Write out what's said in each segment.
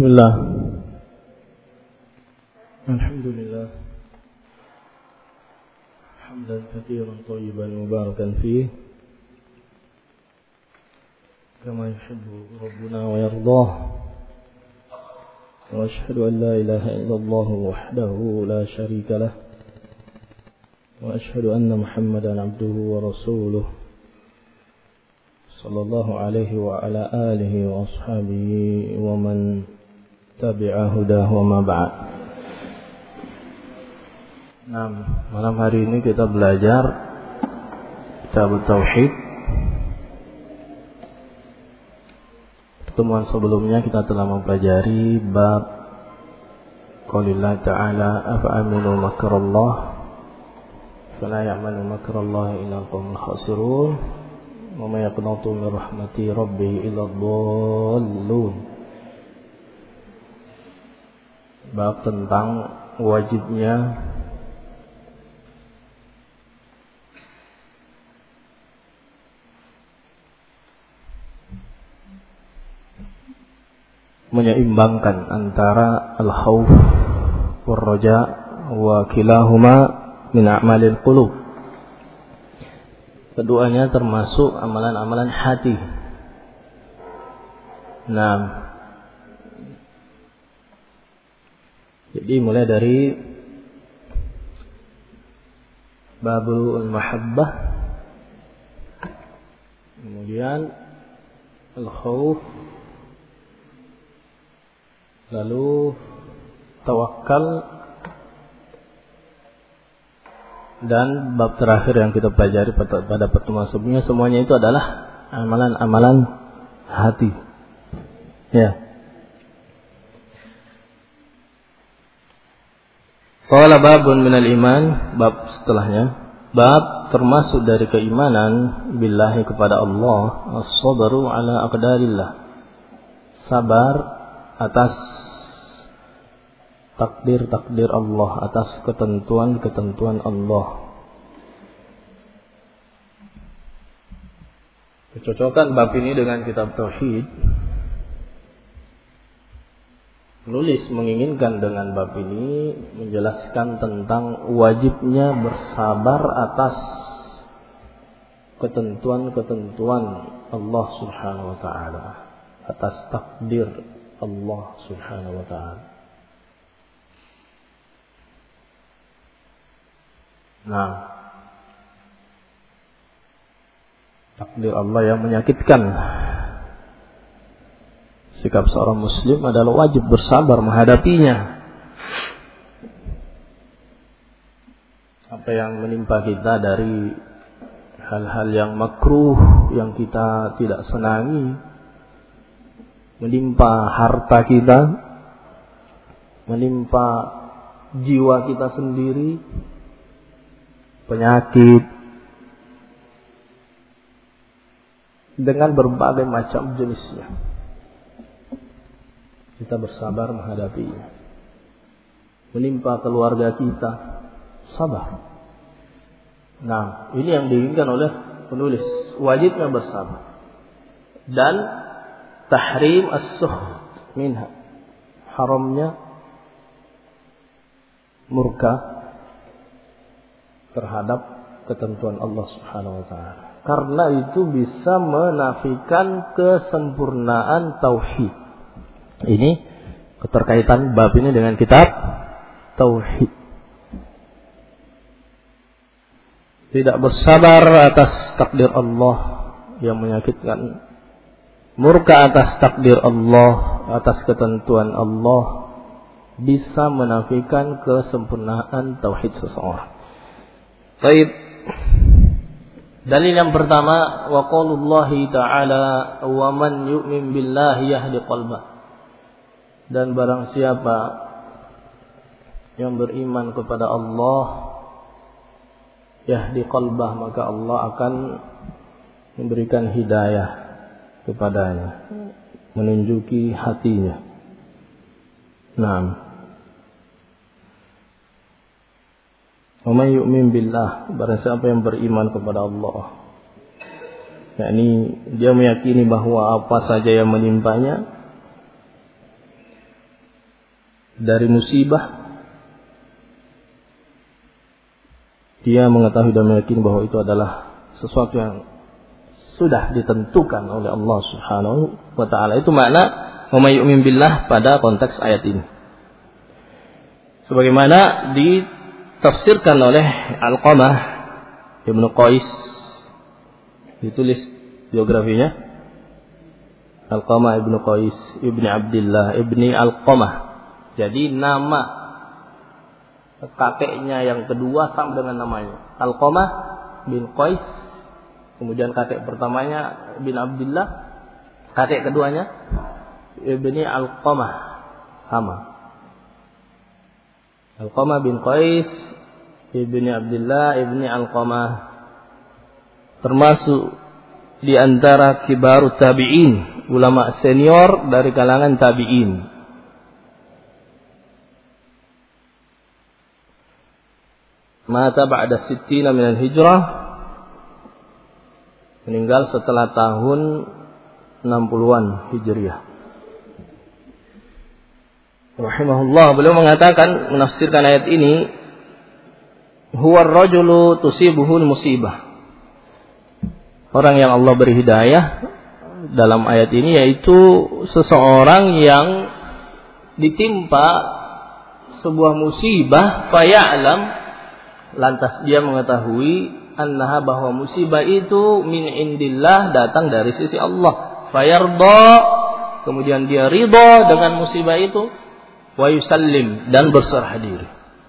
Bismillah. Alhamdulillah. Hamdan katsiran thayyiban mubarakan fih. Kama yuhibbu Rabbuna wa yardah. Wa asyhadu an la ilaha illallah wahdahu la syarika lah. Wa asyhadu anna Muhammadan abduhu wa rasuluh. Sallallahu alaihi wa ala alihi wa ashabihi wa man tabi'a hudahu wa ma ba'd. Nah, malam hari ini kita belajar Kitab Tauhid. Pertemuan sebelumnya kita telah mempelajari bab qaulillah ta'ala afa aminu makrallah fala ya'manu makrallah illa al-qaumul khasirun wa may yaqnatu min rahmati rabbih illa ad-dallun. Bab tentang wajibnya menyeimbangkan antara al-khauf war-raja wa kilahuma min a'malil qulub. Keduanya termasuk amalan-amalan hati. Nah, jadi mulai dari babul mahabbah, kemudian al-khauf, lalu tawakal, dan bab terakhir yang kita pelajari pada pertemuan sebelumnya, semuanya itu adalah amalan-amalan hati. Ya. Qala babun minal iman, bab setelahnya, bab termasuk dari keimanan billahi kepada Allah, as-sabru ala aqdarillah, sabar atas takdir Allah, atas ketentuan Allah. Kecocokkan bab ini dengan kitab Tauhid. Penulis menginginkan dengan bab ini menjelaskan tentang wajibnya bersabar atas ketentuan Allah Subhanahu wa taala, atas takdir Allah Subhanahu wa taala. Nah, takdir Allah yang menyakitkan. Sikap seorang muslim adalah wajib bersabar menghadapinya. Apa yang menimpa kita dari hal-hal yang makruh, yang kita tidak senangi, menimpa harta kita, menimpa jiwa kita sendiri, penyakit, dengan berbagai macam jenisnya. Kita bersabar menghadapinya. Menimpa keluarga kita, sabar. Nah, ini yang diinginkan oleh penulis, wajibnya bersabar. Dan tahrim as-sukht minha, haramnya murka terhadap ketentuan Allah Subhanahu wa taala. Karena itu bisa menafikan kesempurnaan tauhid. Ini keterkaitan bab ini dengan kitab Tauhid. Tidak bersabar atas takdir Allah yang menyakitkan, murka atas takdir Allah, atas ketentuan Allah, bisa menafikan kesempurnaan tauhid seseorang. Baik. Dalil yang pertama, wa qaulullahi ta'ala wa man yu'min billahi yahdi qalbah. Dan barang siapa yang beriman kepada Allah, yahdi qalbah, maka Allah akan memberikan hidayah kepadanya, menunjuki hatinya. Naam. Wa may yu'min billah, barang siapa yang beriman kepada Allah, yakni dia meyakini bahwa apa saja yang menimpanya dari musibah, dia mengetahui dan meyakini bahwa itu adalah sesuatu yang sudah ditentukan oleh Allah Subhanahu wa ta'ala. Itu makna wa may yu'min billah pada konteks ayat ini. Sebagaimana ditafsirkan oleh Alqamah Ibnu Qais, ditulis biografinya Alqamah Ibnu Qais Ibni Abdillah Ibni Alqamah. Jadi nama kakeknya yang kedua sama dengan namanya, Alqamah bin Qais. Kemudian kakek pertamanya bin Abdillah, kakek keduanya Ibni Alqamah, sama. Alqamah bin Qais Ibni Abdillah Ibni Alqamah, termasuk di antara kibarut tabi'in, ulama senior dari kalangan tabi'in. Mata ba'da 60 min al-hijrah, meninggal setelah tahun 60-an Hijriah. Rahimahullah, beliau mengatakan, menafsirkan ayat ini, huwa ar-rajulu tusibuhul musibah. Orang yang Allah beri hidayah dalam ayat ini yaitu seseorang yang ditimpa sebuah musibah, faya'lam, lantas dia mengetahui annaha, bahwa musibah itu min indillah, datang dari sisi Allah. Fayarda, kemudian dia ridha dengan musibah itu, wa yusallim, dan berserah diri.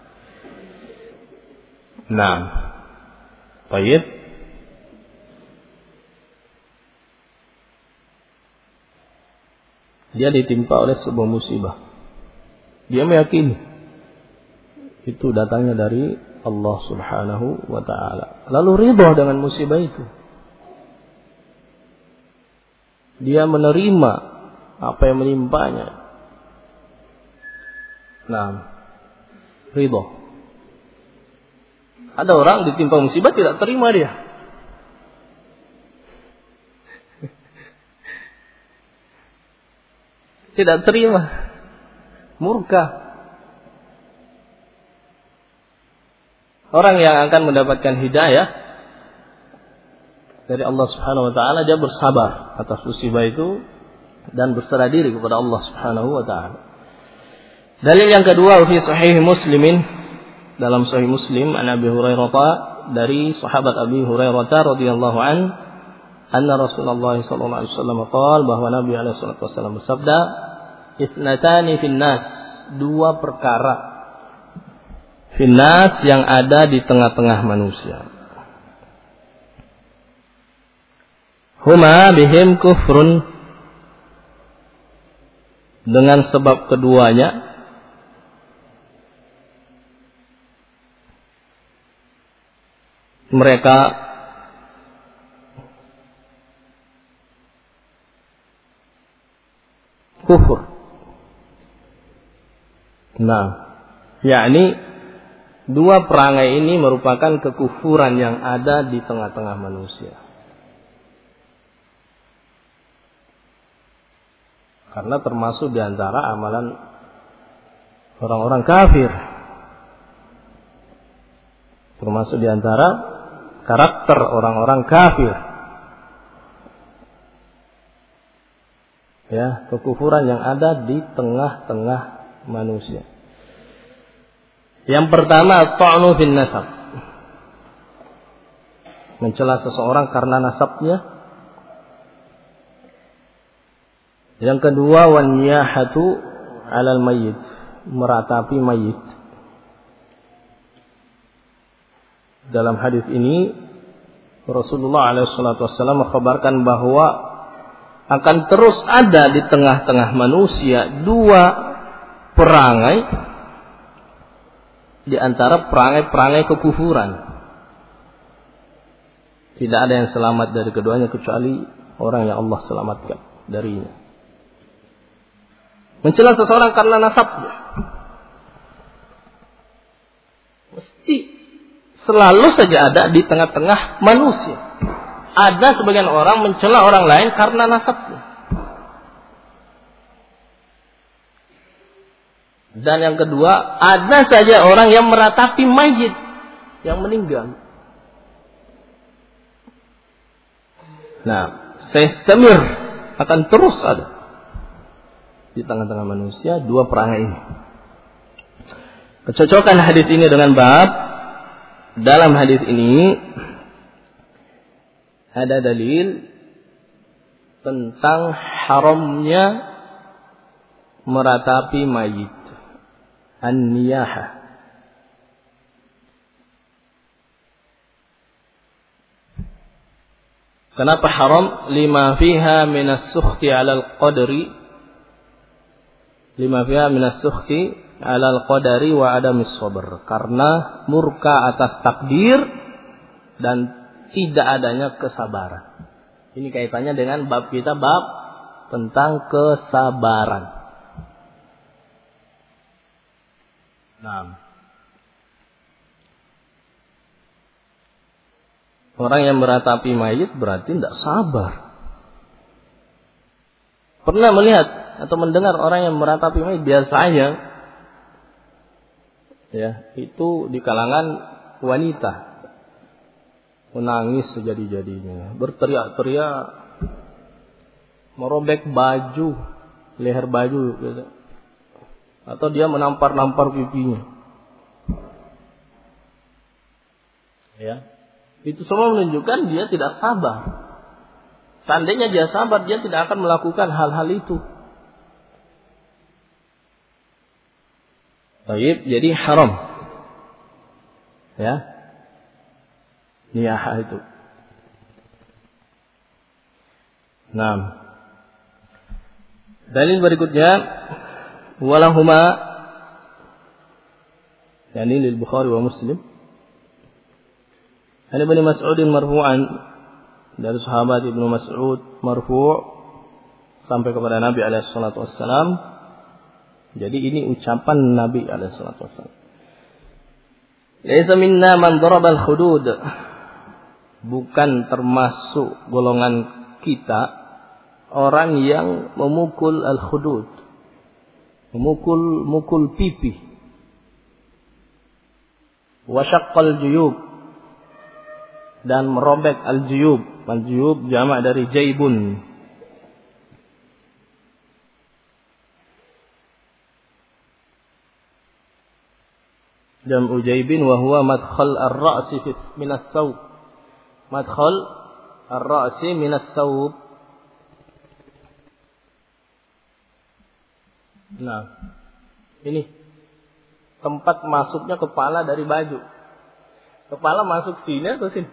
Nah, baik. Dia ditimpa oleh sebuah musibah. Dia meyakini itu datangnya dari Allah Subhanahu wa ta'ala. Lalu ridha dengan musibah itu. Dia menerima apa yang menimpanya. Nah, ridha. Ada orang ditimpa musibah tidak terima dia. Tidak terima. Murka. Orang yang akan mendapatkan hidayah dari Allah Subhanahu wa ta'ala, dia bersabar atas musibah itu dan berserah diri kepada Allah Subhanahu wa ta'ala. Dalil yang kedua, fi sahih Muslimin, dalam sahih Muslim, an Abi Hurairah, dari sahabat Abi Hurairah radhiyallahu an, anna Rasulullah sallallahu alaihi wasallam qaal, bahwa Nabi alaihi wasallam bersabda, ithnatani fin nas, dua perkara finnas yang ada di tengah-tengah manusia. Huma bihim kufrun, dengan sebab keduanya mereka kufur. Nah, yakni dua perangai ini merupakan kekufuran yang ada di tengah-tengah manusia. Karena termasuk di antara amalan orang-orang kafir. Termasuk di antara karakter orang-orang kafir. Ya, kekufuran yang ada di tengah-tengah manusia. Yang pertama, ta'nu bin nasab, mencela seseorang karena nasabnya. Yang kedua, wan niyahatu 'alal mayyit, meratapi mayit. Dalam hadis ini Rasulullah alaihi wasallam mengkhabarkan bahwa akan terus ada di tengah-tengah manusia dua perangai di antara perangai-perangai kekufuran. Tidak ada yang selamat dari keduanya kecuali orang yang Allah selamatkan darinya. Mencela seseorang karena nasabnya, mesti selalu saja ada di tengah-tengah manusia. Ada sebagian orang mencela orang lain karena nasabnya. Dan yang kedua, ada saja orang yang meratapi mayit yang meninggal. Nah, sistemir akan terus ada di tengah-tengah manusia dua perangai ini. Kecocokan hadis ini dengan bab, dalam hadis ini ada dalil tentang haramnya meratapi mayit, an-niyahah. Kenapa haram? Lima fiha minas sukhti 'alal qadri, lima fiha minas sukhti 'alal qadari wa adamis sabr. Karena murka atas takdir dan tidak adanya kesabaran. Ini kaitannya dengan bab kita, bab tentang kesabaran. Nah, orang yang meratapi mayit berarti tidak sabar. Pernah melihat atau mendengar orang yang meratapi mayit? Biasanya ya, itu di kalangan wanita, menangis sejadi-jadinya, berteriak-teriak, merobek baju, leher baju gitu. Atau dia menampar-nampar pipinya. Ya. Itu semua menunjukkan dia tidak sabar. Seandainya dia sabar, dia tidak akan melakukan hal-hal itu. Baik, jadi haram. Ya. Niyahah itu. Nah. Dalil berikutnya, walahuma, yani lil Bukhari wa Muslim. Ada Ibnu Mas'udin marfu'an, dari sahabat Ibnu Mas'ud marfu' sampai kepada Nabi alaihi salatu wassalam. Jadi ini ucapan Nabi alaihi salatu wassalam. Laisa minna man daraba al-hudud. Bukan termasuk golongan kita orang yang memukul al-hudud. Memukul pipi. Wa syaqqal juyub, dan merobek al-juyub. Al-juyub jamak dari jaibun. Jam'u jaibin wa huwa madkhal ar-ra'si min as-sawb. Madkhal ar-ra'si min as-sawb. Nah, ini tempat masuknya kepala dari baju. Kepala masuk sini atau sini?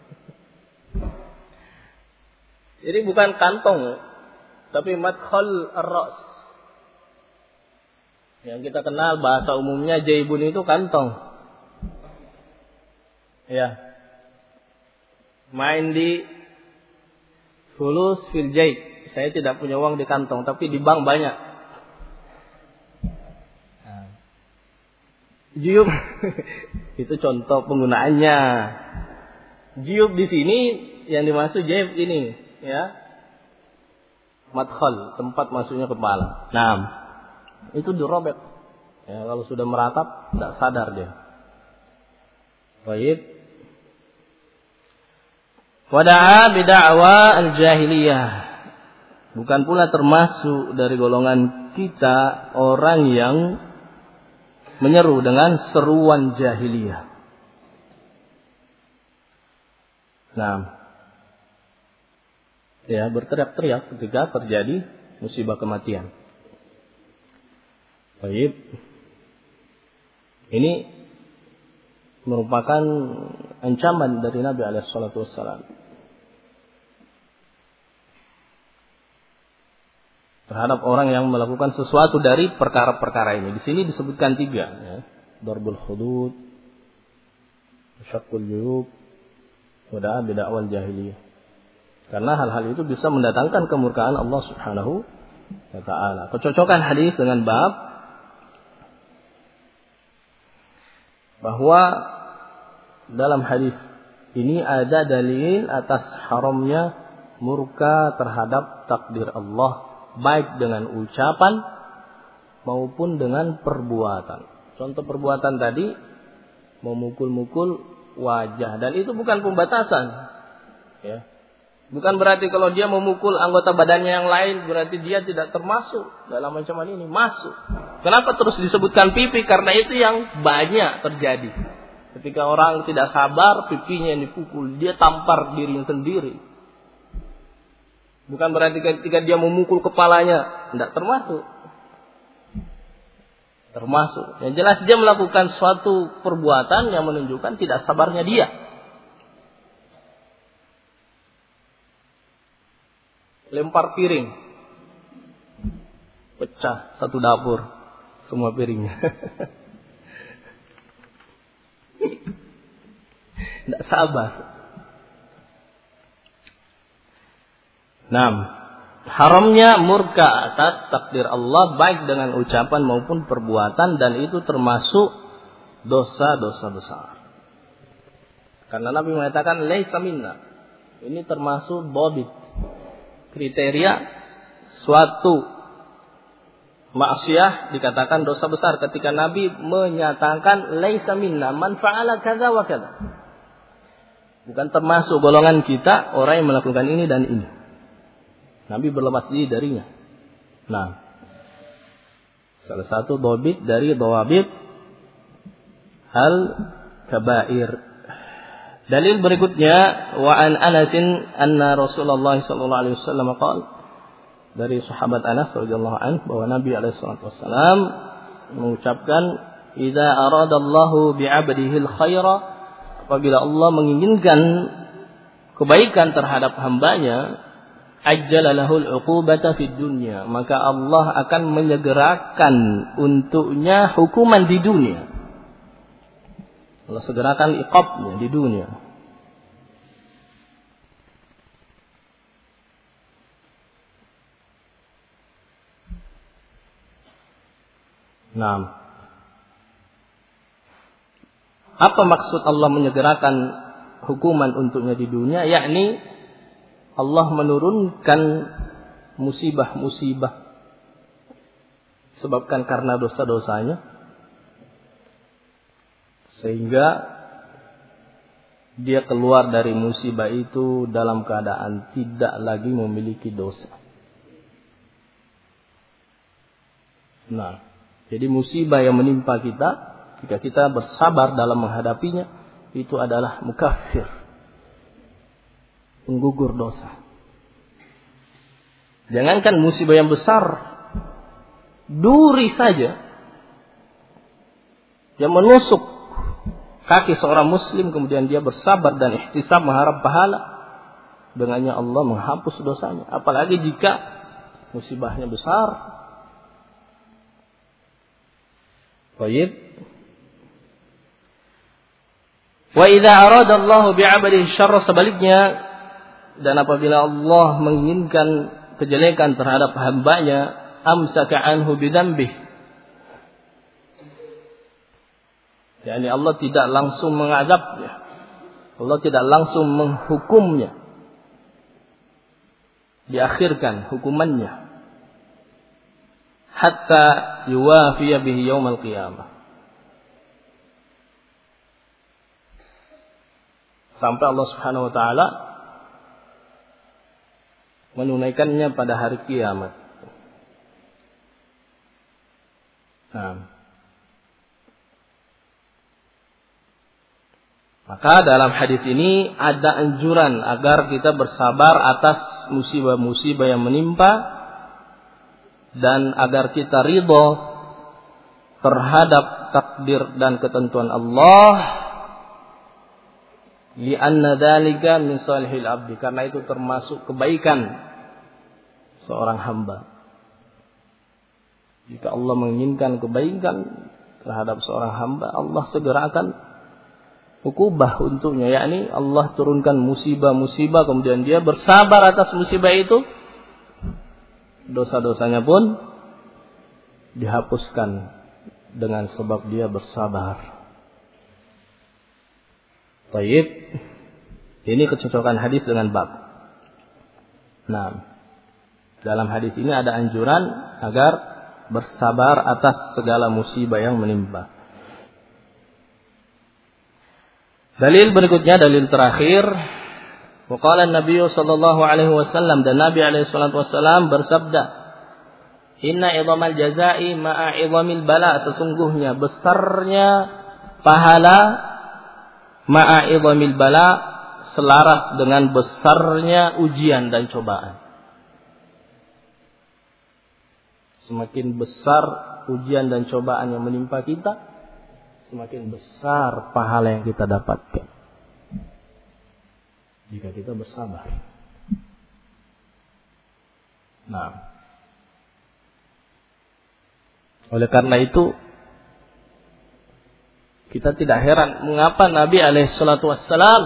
Jadi bukan kantong, tapi madkhal ar-ra's. Yang kita kenal bahasa umumnya jaibun itu kantong. Ya. Main di fulus fil jaib. Saya tidak punya uang di kantong, tapi di bank banyak. Juyub itu contoh penggunaannya. Juyub di sini yang dimaksud jaib ini, ya. Madkhal, tempat masuknya kepala. Nah, itu dirobek. Ya, kalau sudah meratap tidak sadar dia. Baik. Wada'a bid'awa al-jahiliyah. Bukan pula termasuk dari golongan kita orang yang menyeru dengan seruan jahiliyah. Nah, ya, berteriak-teriak ketika terjadi musibah kematian. Baik. Ini merupakan ancaman dari Nabi alaihi salatu wassalam terhadap orang yang melakukan sesuatu dari perkara-perkara ini. Di sini disebutkan 3, ya. Darbul hudud, syaqqul juyub, wada'a bid'awal jahiliyah. Karena hal-hal itu bisa mendatangkan kemurkaan Allah Subhanahu wa taala. Kecocokan hadis dengan bab bahwa dalam hadis ini ada dalil atas haramnya murka terhadap takdir Allah, baik dengan ucapan maupun dengan perbuatan. Contoh perbuatan tadi memukul-mukul wajah, dan itu bukan pembatasan. Ya. Bukan berarti kalau dia memukul anggota badannya yang lain berarti dia tidak termasuk dalam ancaman ini. Masuk. Kenapa terus disebutkan pipi? Karena itu yang banyak terjadi. Ketika orang tidak sabar, pipinya yang dipukul, dia tampar dirinya sendiri. Bukan berarti ketika dia memukul kepalanya, tidak termasuk. Termasuk. Yang jelas dia melakukan suatu perbuatan yang menunjukkan tidak sabarnya dia. Lempar piring, pecah satu dapur, semua piringnya. Tidak sabar. Haramnya murka atas takdir Allah baik dengan ucapan maupun perbuatan, dan itu termasuk dosa-dosa besar. Karena Nabi mengatakan laisa minna. Ini termasuk dhabit. Kriteria suatu maksiat dikatakan dosa besar ketika Nabi menyatakan laisa minna man fa'ala kadza wa kadza. Bukan termasuk golongan kita orang yang melakukan ini dan ini. Nabi berlepas diri darinya. Salah satu dhabit dari dhawabit al-kabair. Dalil berikutnya, wa an Anasin anna Rasulullah sallallahu alaihi wasallam qala, dari sahabat Anas radhiyallahu anhu bahwa Nabi alaihi wasallam mengucapkan, idza aradallahu bi'abdihi al-khaira, apabila Allah menginginkan kebaikan terhadap hambanya, ajjala lahul 'uqubata fid dunya, maka Allah akan menyegerakan untuknya hukuman di dunia. Allah segerakan iqabnya di dunia. Apa maksud Allah menyegerakan hukuman untuknya di dunia? Yakni Allah menurunkan musibah-musibah sebabkan karena dosa-dosanya, sehingga dia keluar dari musibah itu dalam keadaan tidak lagi memiliki dosa. Jadi musibah yang menimpa kita, jika kita bersabar dalam menghadapinya, itu adalah mukaffir, penggugur dosa. Jangankan musibah yang besar, duri saja yang menusuk kaki seorang muslim, kemudian dia bersabar dan ihtisab mengharap pahala, dengannya Allah menghapus dosanya. Apalagi jika musibahnya besar. Baik. Wa idza arada Allah bi'abdihi syarra, sebaliknya, dan apabila Allah menginginkan kejelekan terhadap hambanya, amsaka anhu bidzambihi, yakni Allah tidak langsung mengazabnya, Allah tidak langsung menghukumnya, diakhirkan hukumannya, hatta yuwafiya bihi yaumal qiyamah, sampai Allah Subhanahu wa taala menunaikannya pada hari kiamat. Maka dalam hadis ini ada anjuran agar kita bersabar atas musibah-musibah yang menimpa, dan agar kita ridho terhadap takdir dan ketentuan Allah, li'anna dzalika min salihil abdi, karena itu termasuk kebaikan seorang hamba. Jika Allah menginginkan kebaikan terhadap seorang hamba, Allah segerakan ukubah untuknya, yakni Allah turunkan musibah-musibah, kemudian dia bersabar atas musibah itu, dosa-dosanya pun dihapuskan dengan sebab dia bersabar. Baik, ini kecocokan hadis dengan bab. Dalam hadis ini ada anjuran agar bersabar atas segala musibah yang menimpa. Dalil berikutnya, dalil terakhir. Waqala Nabi sallallahu alaihi wasallam, dan Nabi alaihi salatu wasallam bersabda, "Inna idhamal jazai ma'a idhamil bala." Sesungguhnya besarnya pahala ma'a idhamil bala, selaras dengan besarnya ujian dan cobaan. Semakin besar ujian dan cobaan yang menimpa kita, semakin besar pahala yang kita dapatkan jika kita bersabar. Nah, oleh karena itu kita tidak heran mengapa Nabi alaihissalatu wassalam,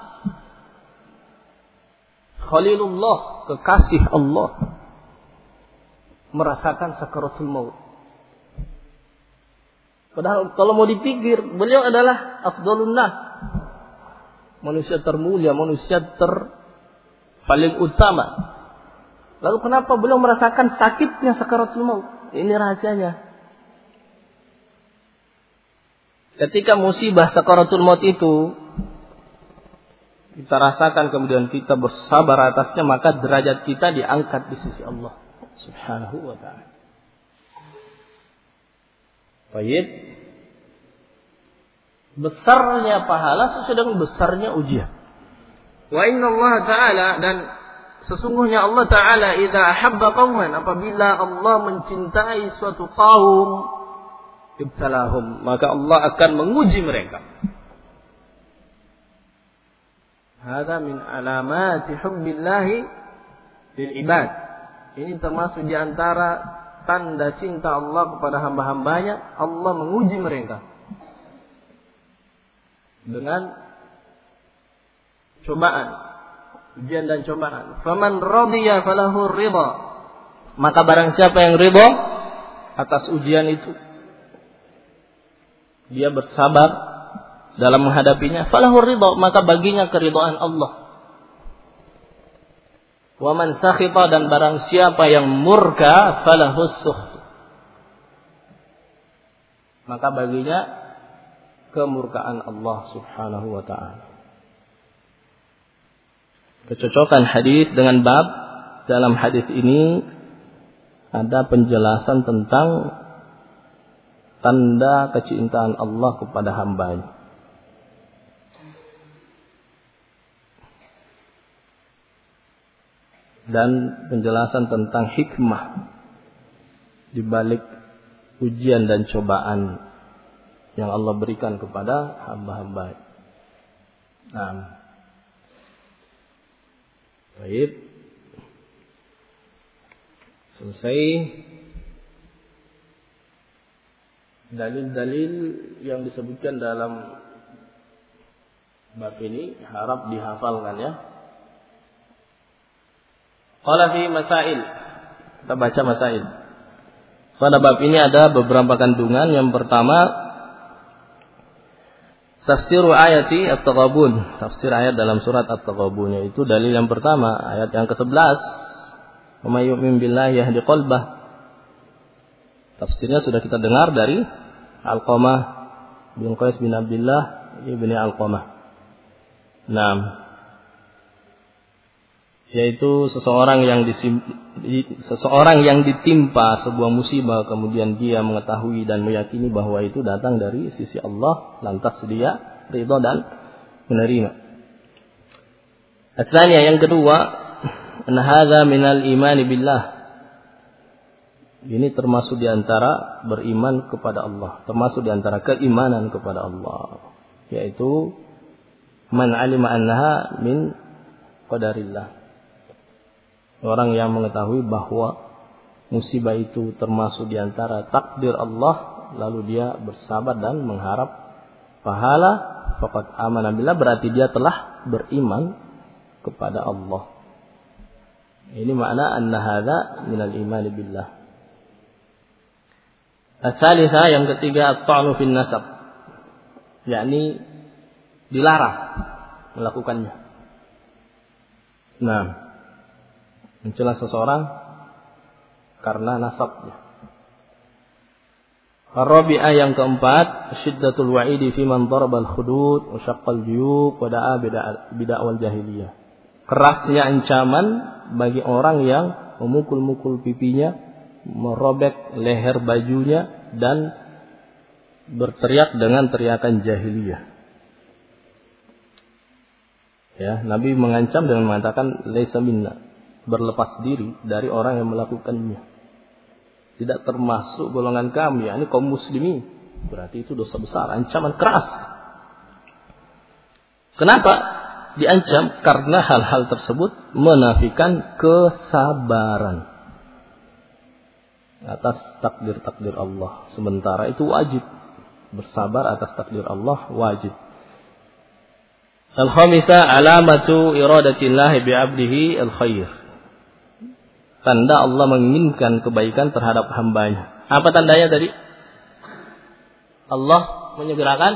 Khalilullah, kekasih Allah, merasakan sakaratul maut. Padahal kalau mau dipikir, beliau adalah afdhalun nas, manusia termulia, manusia paling utama. Lalu kenapa beliau merasakan sakitnya sakaratul maut? Ini rahasianya. Ketika musibah sakaratul maut itu kita rasakan, kemudian kita bersabar atasnya, maka derajat kita diangkat di sisi Allah Subhanahu wa ta'ala. Baik. Besarnya pahala sesuai dengan besarnya ujian. Wa inna Allah ta'ala, dan sesungguhnya Allah ta'ala, idza ahabba qauman, apabila Allah mencintai suatu kaum, ibtalahum, maka Allah akan menguji mereka. Hadza min alamati hubbillahi lil ibad. Ini termasuk di antara tanda cinta Allah kepada hamba-hambanya. Allah menguji mereka dengan cobaan, ujian dan cobaan. Faman radiya falahu ridha, maka barang siapa yang ridha atas ujian itu, dia bersabar dalam menghadapinya, falahu ridha, maka baginya keridhaan Allah. Wa man sakhita, dan barang siapa yang murka, falahus sukht, maka baginya kemurkaan Allah Subhanahu wa ta'ala. Kecocokan hadis dengan bab, dalam hadis ini ada penjelasan tentang tanda kecintaan Allah kepada hambanya. Dan penjelasan tentang hikmah di balik ujian dan cobaan yang Allah berikan kepada hamba-hamba. Nah, baik. Selesai dalil-dalil yang disebutkan dalam bab ini, harap dihafalkan ya. Qala fi masail. Kita baca masail. Pada bab ini ada beberapa kandungan. Yang pertama, tafsir ayati At-Taghabun. Tafsir ayat dalam surat At-Taghabun, yaitu dalil yang pertama, ayat yang ke-11. Wa may yu'min billahi yahdi qalbah. Tafsirnya sudah kita dengar dari Alqamah bin Qais bin Abdullah ibni Alqamah. Nah, yaitu seseorang yang ditimpa sebuah musibah, kemudian dia mengetahui dan meyakini bahwa itu datang dari sisi Allah, lantas dia ridha dan menerima. Asalnya yang kedua, an hadza minal imani billah. Ini termasuk di antara beriman kepada Allah, termasuk di antara keimanan kepada Allah, yaitu man alima annaha min qadarillah. Orang yang mengetahui bahwa musibah itu termasuk di antara takdir Allah, lalu dia bersabar dan mengharap pahala, faqad amana billah, berarti dia telah beriman kepada Allah. Ini makna anna hadza minal iman billah. As-salisa, yang ketiga, at-ta'nu fin nasab, yakni dilarang melakukannya. Nah, mencela seseorang karena nasabnya, Ar-rabi'ah yang keempat, syiddatul wa'idi fi man darabal hudud wa syaqqal juyub wa da'a bid'awal jahiliyah. Kerasnya ancaman bagi orang yang memukul-mukul pipinya, merobek leher bajunya dan berteriak dengan teriakan jahiliyah. Ya, Nabi mengancam dengan mengatakan laisa minna, berlepas diri dari orang yang melakukannya. Tidak termasuk golongan kami, yakni kaum muslimin. Berarti itu dosa besar, ancaman keras. Kenapa diancam? Karena hal-hal tersebut menafikan kesabaran atas takdir-takdir Allah. Sementara itu wajib. Bersabar atas takdir Allah wajib. Al-khamisah alamatu iradatillahi bi'abdihi al-khair. Tanda Allah menginginkan kebaikan terhadap hambanya. Apa tandanya tadi? Allah menyegerakan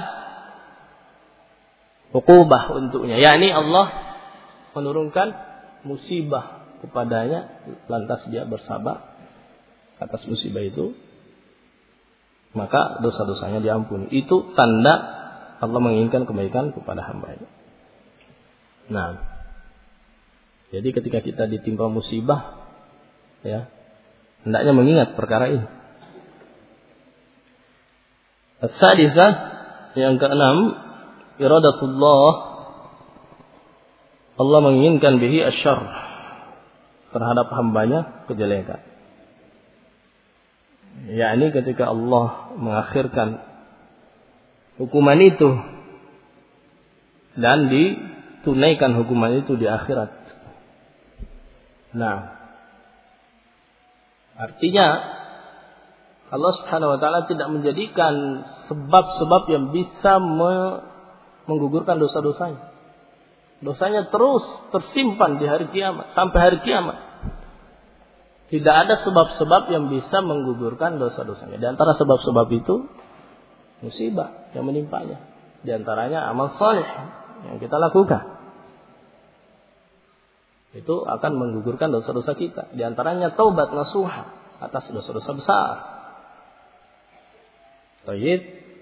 uqubah untuknya. Yakni Allah menurunkan musibah kepadanya, lantas dia bersabar atas musibah itu, maka dosa-dosanya diampuni. Itu tanda Allah menginginkan kebaikan kepada hambanya. Nah, jadi ketika kita ditimpa musibah, ya, hendaknya mengingat perkara ini. As-sadisah yang keenam, iradatullah, Allah menginginkan bihi asyarr, terhadap hambanya kejelekan. Yakni ketika Allah mengakhirkan hukuman itu dan ditunaikan hukuman itu di akhirat. Nah, artinya Allah Subhanahu wa taala tidak menjadikan sebab-sebab yang bisa menggugurkan dosa-dosanya. Dosanya terus tersimpan di hari kiamat, sampai hari kiamat. Tidak ada sebab-sebab yang bisa menggugurkan dosa-dosanya. Di antara sebab-sebab itu musibah yang menimpanya. Di antaranya amal saleh yang kita lakukan. Itu akan menggugurkan dosa-dosa kita. Di antaranya taubat nasuha atas dosa-dosa besar. Baik.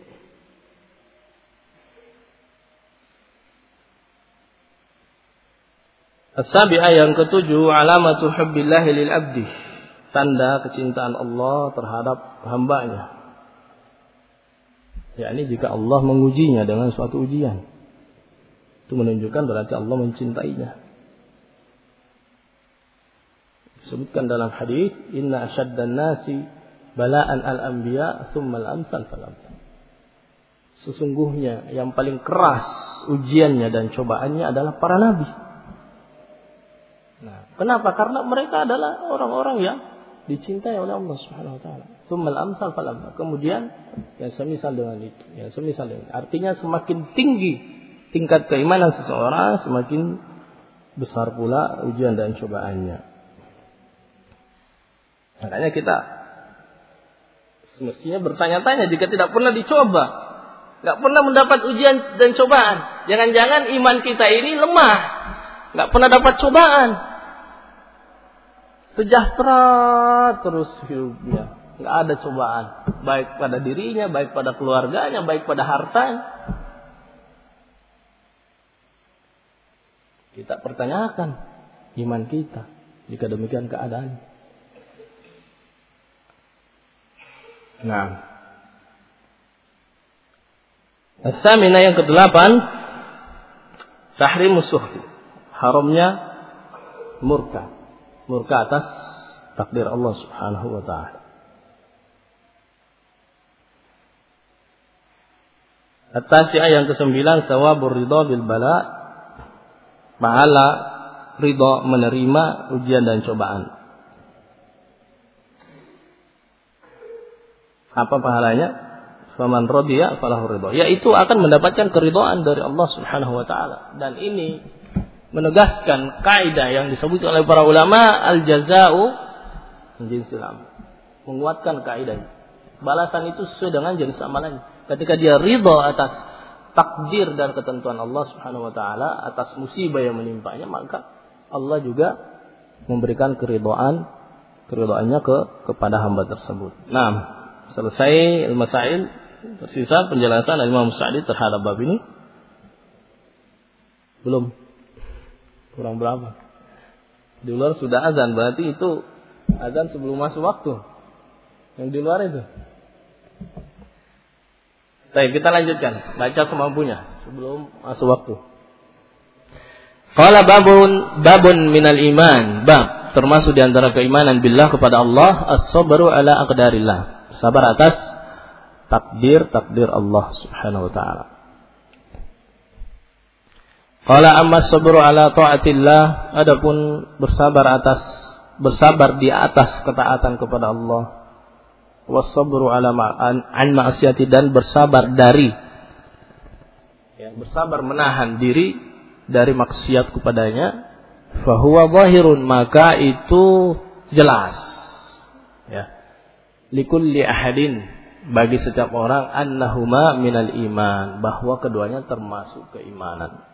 As-sabi'ah yang ketujuh, alamatu hubbillahi lil abdi. Tanda kecintaan Allah terhadap hambanya. Yakni jika Allah mengujinya dengan suatu ujian, itu menunjukkan berarti Allah mencintainya. Disebutkan dalam hadis, inna asyaddan nasi bala'an al-anbiya thumma al-amsal fal-amsal. Sesungguhnya yang paling keras ujiannya dan cobaannya adalah para nabi. Nah, kenapa? Karena mereka adalah orang-orang yang dicintai oleh Allah Subhanahu wa taala. Tsummal amsal fal amsal. Kemudian yang semisal dengan itu, yang semisal dengan. Artinya semakin tinggi tingkat keimanan seseorang, semakin besar pula ujian dan cobaannya. Makanya kita semestinya bertanya-tanya jika tidak pernah dicoba, enggak pernah mendapat ujian dan cobaan. Jangan-jangan iman kita ini lemah, enggak pernah dapat cobaan. Sejahtera terus hidupnya, nggak ada cobaan, baik pada dirinya, baik pada keluarganya, baik pada hartanya. Kita pertanyakan iman kita jika demikian keadaan. Nah, as-saminah yang ke-8, tahrimus sukhti, haramnya murka atas takdir Allah Subhanahu wa taala. At-tasi'ah yang ke-9, thawabur ridha bil bala, pahala ridha menerima ujian dan cobaan. Apa pahalanya? Faman radiya falahu ridha, yaitu akan mendapatkan keridhaan dari Allah Subhanahu wa taala. Dan ini menegaskan kaidah yang disebut oleh para ulama, al-jaza'u min jinsil amal. Menguatkan kaidah ini. Balasan itu sesuai dengan jenis amalannya. Ketika dia ridha atas takdir dan ketentuan Allah Subhanahu wa taala, atas musibah yang menimpanya, maka Allah juga memberikan keridhaannya kepada hamba tersebut. Nah, Selesai al-masail, tersisa penjelasan Imam Sa'di terhadap bab ini. Belum. Kurang berapa? Di luar sudah azan, berarti itu azan sebelum masuk waktu. Yang di luar itu. Baik, kita lanjutkan. Baca semampunya sebelum masuk waktu. Qala babun minal iman. Bab termasuk di antara keimanan billah kepada Allah, as-sabru ala aqdarillah. Sabar atas takdir Allah Subhanahu wa taala. Qala amma as-sabru ala taatillah, adapun bersabar di atas ketaatan kepada Allah. Was-sabru ala an ma'siyati, dan bersabar bersabar menahan diri dari maksiat kepadanya. Fahuwa zahirun, maka itu jelas. Ya. Likulli ahadin, bagi setiap orang, annahuma minal iman, bahwa keduanya termasuk keimanan.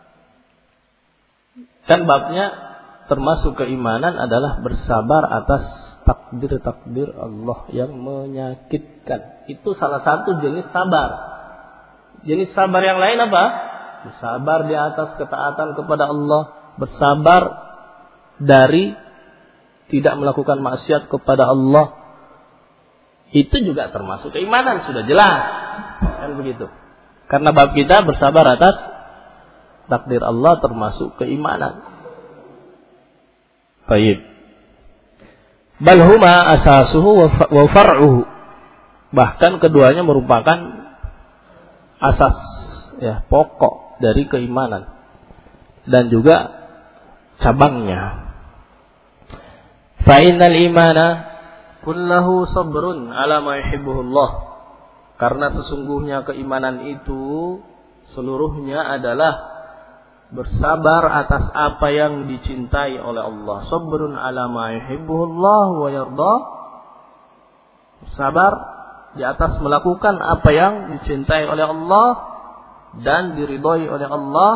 Kan babnya termasuk keimanan adalah bersabar atas takdir Allah yang menyakitkan. Itu salah satu jenis sabar. Jenis sabar yang lain apa? Bersabar di atas ketaatan kepada Allah, bersabar dari tidak melakukan maksiat kepada Allah. Itu juga termasuk keimanan, sudah jelas. Kan begitu. Karena bab kita bersabar atas takdir Allah termasuk keimanan. Baik. Bal huma asasuhu wa far'uhu. Bahkan keduanya merupakan asas, pokok dari keimanan dan juga cabangnya. Fa innal imana kullahu sabrun ala ma yuhibbuhullah. Karena sesungguhnya keimanan itu seluruhnya adalah bersabar atas apa yang dicintai oleh Allah. Sabrun ala ma yuhibbuhullah wa yarda. Sabar di atas melakukan apa yang dicintai oleh Allah dan diridhai oleh Allah.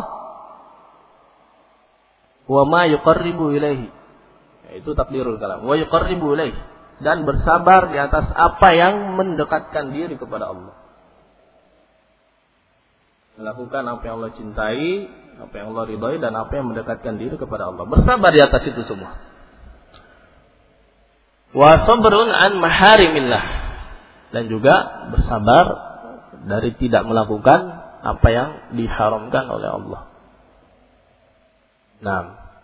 Wa ma yuqarribu ilaihi. Itu takdirul kalam. Wa yuqarribu ilaihi, dan bersabar di atas apa yang mendekatkan diri kepada Allah. Melakukan apa yang Allah cintai, apa yang Allah ridhai, dan apa yang mendekatkan diri kepada Allah. Bersabar di atas itu semua. Wa sabrun an maharimillah, dan juga bersabar dari tidak melakukan apa yang diharamkan oleh Allah. Nah,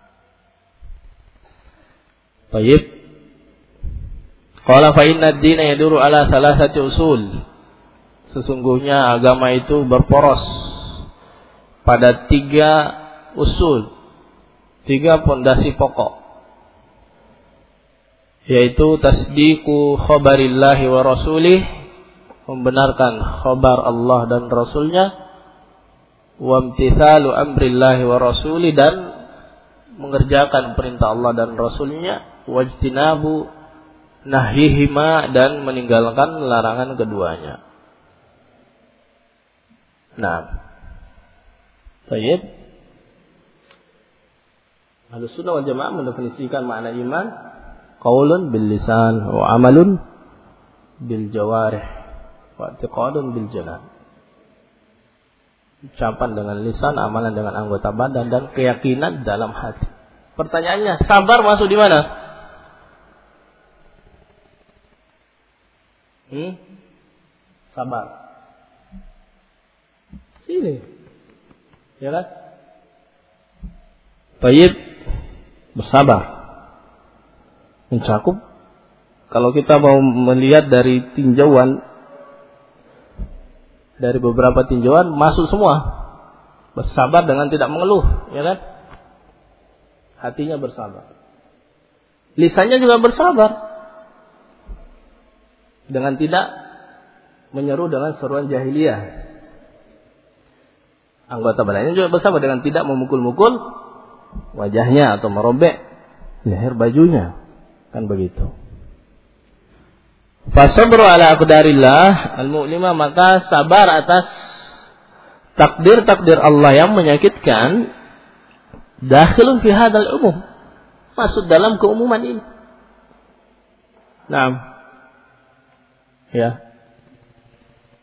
baik. Qala fa inna ad-dina yaduru ala thalathati usul. Sesungguhnya agama itu berporos pada 3 usul, 3 pondasi pokok, yaitu tasdiqu khabarillahi wa rasulih, membenarkan khabar Allah dan Rasulnya, wa imtithalu amrillahi wa rasulih, dan mengerjakan perintah Allah dan Rasulnya, wajtinabu nahyihima, dan meninggalkan larangan keduanya. Nah, baik. Ahlussunnah wal Jamaah mendefinisikan makna iman qaulun bil lisan wa amalun bil jawarih wa i'tiqadun bil janan. Ucapan dengan lisan, amalan dengan anggota badan, dan keyakinan dalam hati. Pertanyaannya, sabar masuk di mana? Sabar. Sini. Ya kan? Baik, bersabar. Mencakup, kalau kita mau melihat dari tinjauan, dari beberapa tinjauan masuk semua. Bersabar dengan tidak mengeluh, ya kan? Hatinya bersabar. Lisannya juga bersabar dengan tidak menyeru dengan seruan jahiliyah. Anggota badannya juga bersabar dengan tidak memukul-mukul wajahnya atau merobek leher bajunya. Kan begitu. Fasabru ala aqdarillah al-mu'lima, maka sabar atas takdir-takdir Allah yang menyakitkan, dakhilun fi hadzal umum, masuk dalam keumuman ini. Naam. Ya.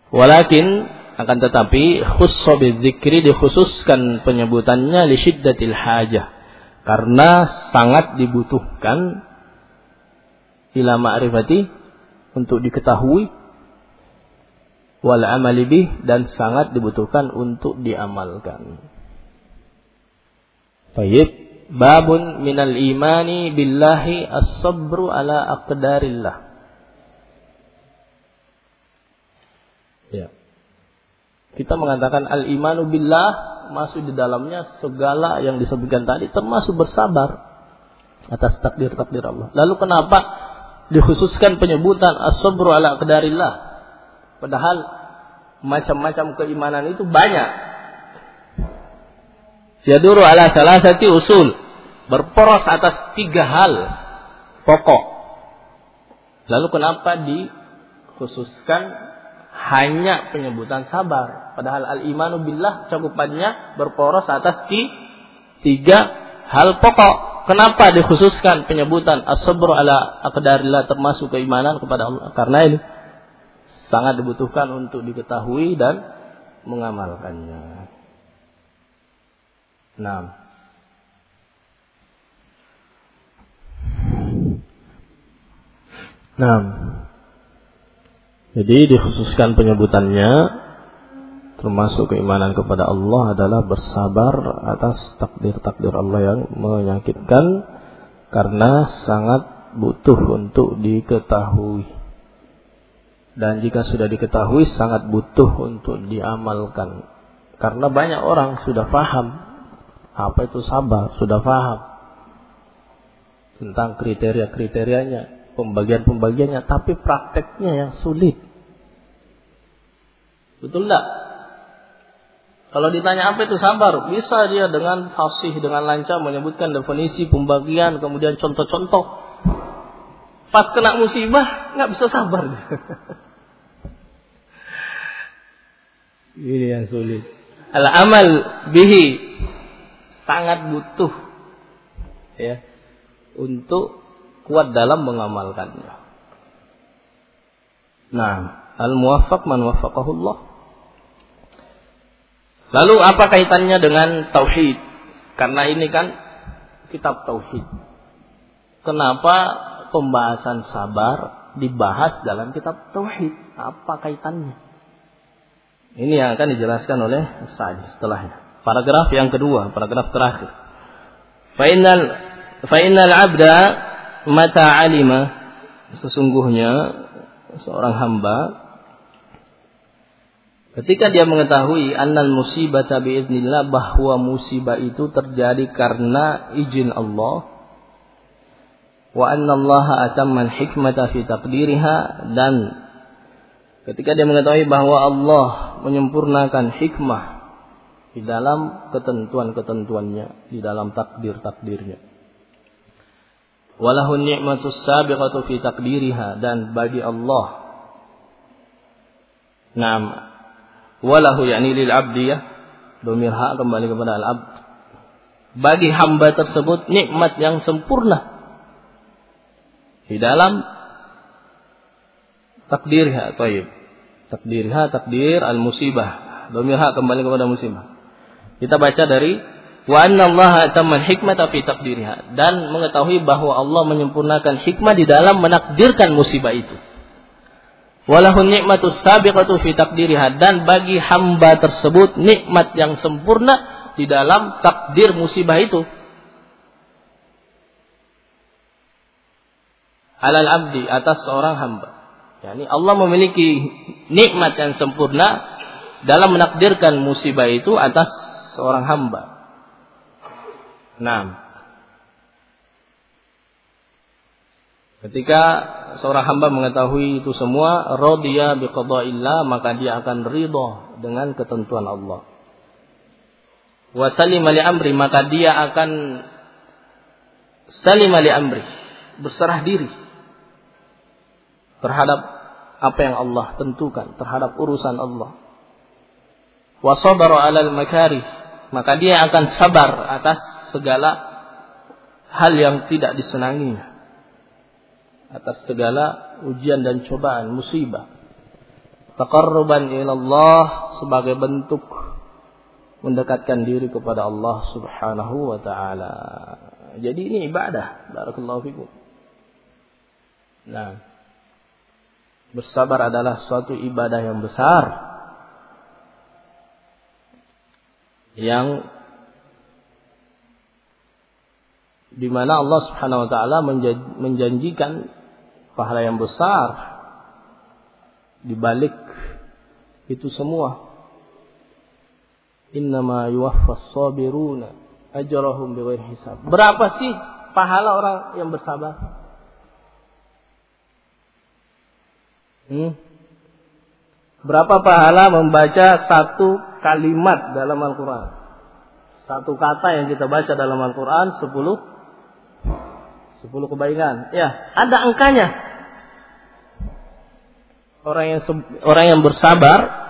Walakin akan tetapi khussa bidzikri, dikhususkan penyebutannya li syiddatil hajah, karena sangat dibutuhkan ila ma'rifati, untuk diketahui, wal amali bih, dan sangat dibutuhkan untuk diamalkan. Baik, babun minal imani billahi as-sabru ala aqdarillah. Ya. Kita mengatakan al-imanu billah, masuk di dalamnya segala yang disebutkan tadi, termasuk bersabar atas takdir-takdir Allah. Lalu kenapa dikhususkan penyebutan as-sabru ala aqdarillah? Padahal macam-macam keimanan itu banyak. Yaduru ala salasati usul, berporos atas 3 hal pokok. Lalu kenapa dikhususkan hanya penyebutan sabar? Padahal al-imanu billah cakupannya berporos atas 3 hal pokok. Kenapa dikhususkan penyebutan as-sabru ala aqdarillah, termasuk keimanan kepada Allah? Karena ini sangat dibutuhkan untuk diketahui dan mengamalkannya. Nah, jadi dikhususkan penyebutannya termasuk keimanan kepada Allah adalah bersabar atas takdir-takdir Allah yang menyakitkan, karena sangat butuh untuk diketahui. Dan jika sudah diketahui, sangat butuh untuk diamalkan. Karena banyak orang sudah paham apa itu sabar, sudah paham tentang kriteria-kriterianya, pembagian-pembagiannya, tapi prakteknya yang sulit. Betul enggak? Kalau ditanya apa itu sabar, bisa dia dengan fasih, dengan lancar menyebutkan definisi, pembagian, kemudian contoh-contoh. Pas kena musibah, nggak bisa sabar. Ini yang sulit. Al-amal bihi, sangat butuh ya untuk kuat dalam mengamalkannya. Nah, al-muwaffaq man waffaqahullah. Lalu apa kaitannya dengan tauhid? Karena ini kan kitab tauhid. Kenapa pembahasan sabar dibahas dalam kitab tauhid? Apa kaitannya? Ini yang akan dijelaskan oleh Sa'di setelahnya. Paragraf yang kedua, paragraf terakhir. Fa innal 'abda mata 'alima, sesungguhnya seorang hamba ketika dia mengetahui annal musibata biiznillah, bahwa musibah itu terjadi karena izin Allah, wa annallaha atammal hikmata fi taqdiriha, dan ketika dia mengetahui bahwa Allah menyempurnakan hikmah di dalam ketentuan-ketentuannya, di dalam takdir-takdirnya. Walahu ni'matus sabiqatu fi taqdiriha, dan bagi Allah, na'am, walahu yakni lil abdi, ya, dhamir ha kembali kepada al-abd, bagi hamba tersebut nikmat yang sempurna di dalam takdirha. Thayyib, takdirha, takdir al-musibah, dhamir ha kembali kepada musibah. Kita baca dari wa annallaha atammal hikmata fi taqdiriha, dan mengetahui bahwa Allah menyempurnakan hikmah di dalam menakdirkan musibah itu. Walahu ni'matus sabiqatu fi taqdiriha, dan bagi hamba tersebut nikmat yang sempurna di dalam takdir musibah itu. Alal abdi, atas seorang hamba. Yani Allah memiliki nikmat yang sempurna dalam menakdirkan musibah itu atas seorang hamba. Nah, ketika seorang hamba mengetahui itu semua, radiya biqada'illah, maka dia akan ridha dengan ketentuan Allah. Wa salima li amri, maka dia akan salima li amri, berserah diri terhadap apa yang Allah tentukan, terhadap urusan Allah. Wa sabara 'alal makarih, maka dia akan sabar atas segala hal yang tidak disenanginya, atas segala ujian dan cobaan, musibah. taqarruban ila Allah, sebagai bentuk mendekatkan diri kepada Allah Subhanahu wa taala. Jadi ini ibadah. Barakallahu fikum. Nah, bersabar adalah suatu ibadah yang besar yang di mana Allah Subhanahu wa taala menjanjikan pahala yang besar di balik itu semua. Innama yuwaffas sabiruna ajrahum bighairi hisab. Berapa sih pahala orang yang bersabar? Berapa pahala membaca satu kalimat dalam Al-Quran? Satu kata yang kita baca dalam Al-Quran 10 kebaikan. Ya, ada angkanya. Orang yang bersabar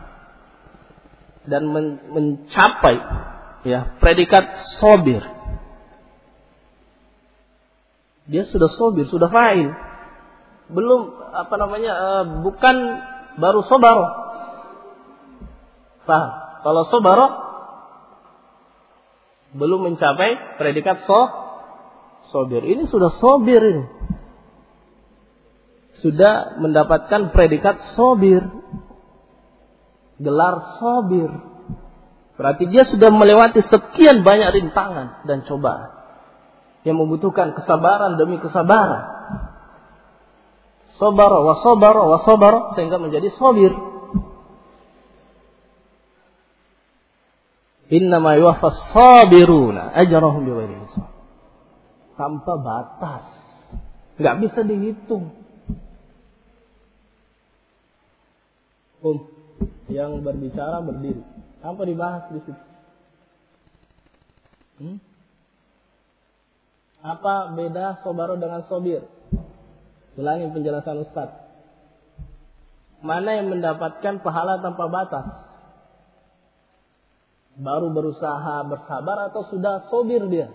dan mencapai ya predikat sabir. Dia sudah sabir, sudah fa'il. Belum bukan baru sabaro. Paham? Kalau sabaro belum mencapai predikat sabir. Ini sudah sabir ini. Sudah mendapatkan predikat sabir. Gelar sabir. Berarti dia sudah melewati sekian banyak rintangan dan cobaan yang membutuhkan kesabaran demi kesabaran. Sabara wa sabara wa sabara sehingga menjadi sabir. Innama yuwaffas sabiruna ajrahum bighairi hisab. Tanpa batas. Enggak bisa dihitung. Yang berbicara berdiri. Apa dibahas di situ? Apa beda sabara dengan sabir? Ulangi penjelasan Ustaz. Mana yang mendapatkan pahala tanpa batas? Baru berusaha bersabar atau sudah sabir dia?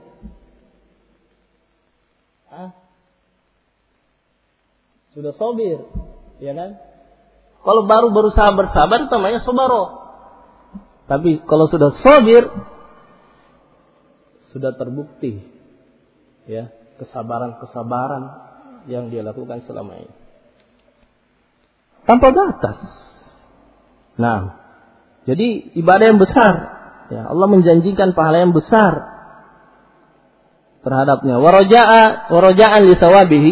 Sudah sabir, ya kan? Kalau baru berusaha bersabar itu namanya sabaro. Tapi kalau sudah sabir, sudah terbukti ya kesabaran yang dia lakukan selama ini tanpa batas. Nah, jadi ibadah yang besar ya, Allah menjanjikan pahala yang besar terhadapnya. Waraja'an li thawabihi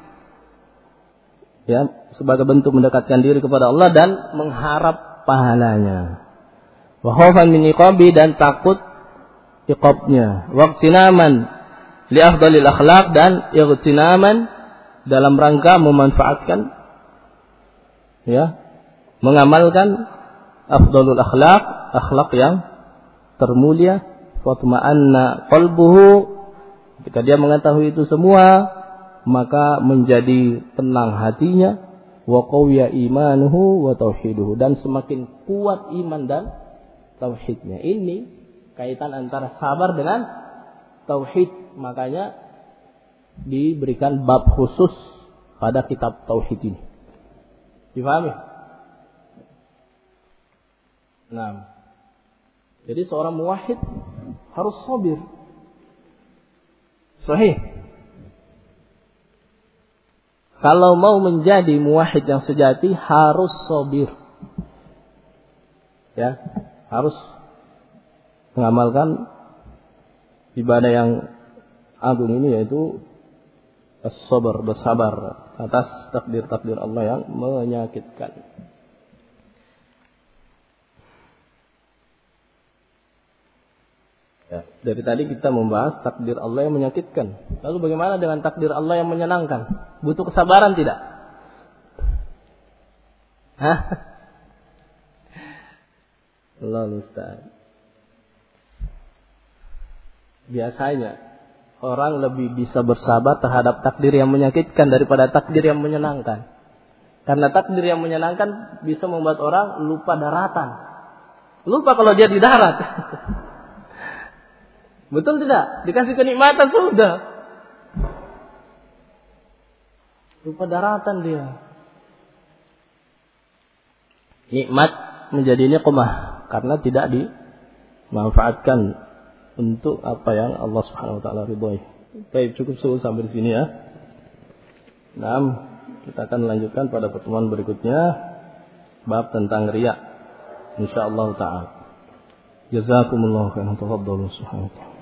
ya, sebagai bentuk mendekatkan diri kepada Allah dan mengharap pahalanya. Wa khaufan min iqabi, dan takut iqabnya. Waqtinaman li afdalil akhlaq, dan iqtinaman dalam rangka memanfaatkan ya, mengamalkan afdalul akhlak yang termulia. Fatma'anna qalbuhu, ketika dia mengetahui itu semua maka menjadi tenang hatinya. Wa qawiya imanuhu wa tauhiduhu, dan semakin kuat iman dan tauhidnya. Ini kaitan antara sabar dengan tauhid, makanya diberikan bab khusus pada kitab tauhid ini. Difahami? Nah, jadi seorang muwahhid harus sabir. Sahih. Kalau mau menjadi muwahhid yang sejati harus sabir. Ya, harus mengamalkan ibadah yang agung ini, yaitu as-sabar, bersabar atas takdir-takdir Allah yang menyakitkan. Ya, dari tadi kita membahas takdir Allah yang menyakitkan. Lalu bagaimana dengan takdir Allah yang menyenangkan? Butuh kesabaran tidak? Allah Ustaz. Biasanya orang lebih bisa bersabar terhadap takdir yang menyakitkan daripada takdir yang menyenangkan. Karena takdir yang menyenangkan bisa membuat orang lupa daratan. Lupa kalau dia di darat. Betul tidak? Dikasih kenikmatan sudah. Lupa daratan dia. nikmat menjadi niqmah karena tidak dimanfaatkan untuk apa yang Allah Subhanahu wa taala ridhoi. Baik, cukup sampai di sini ya. Nah, kita akan lanjutkan pada pertemuan berikutnya bab tentang riya insyaallah taala. Jazakumullahu khairan. Tafadhalu subhanallahi.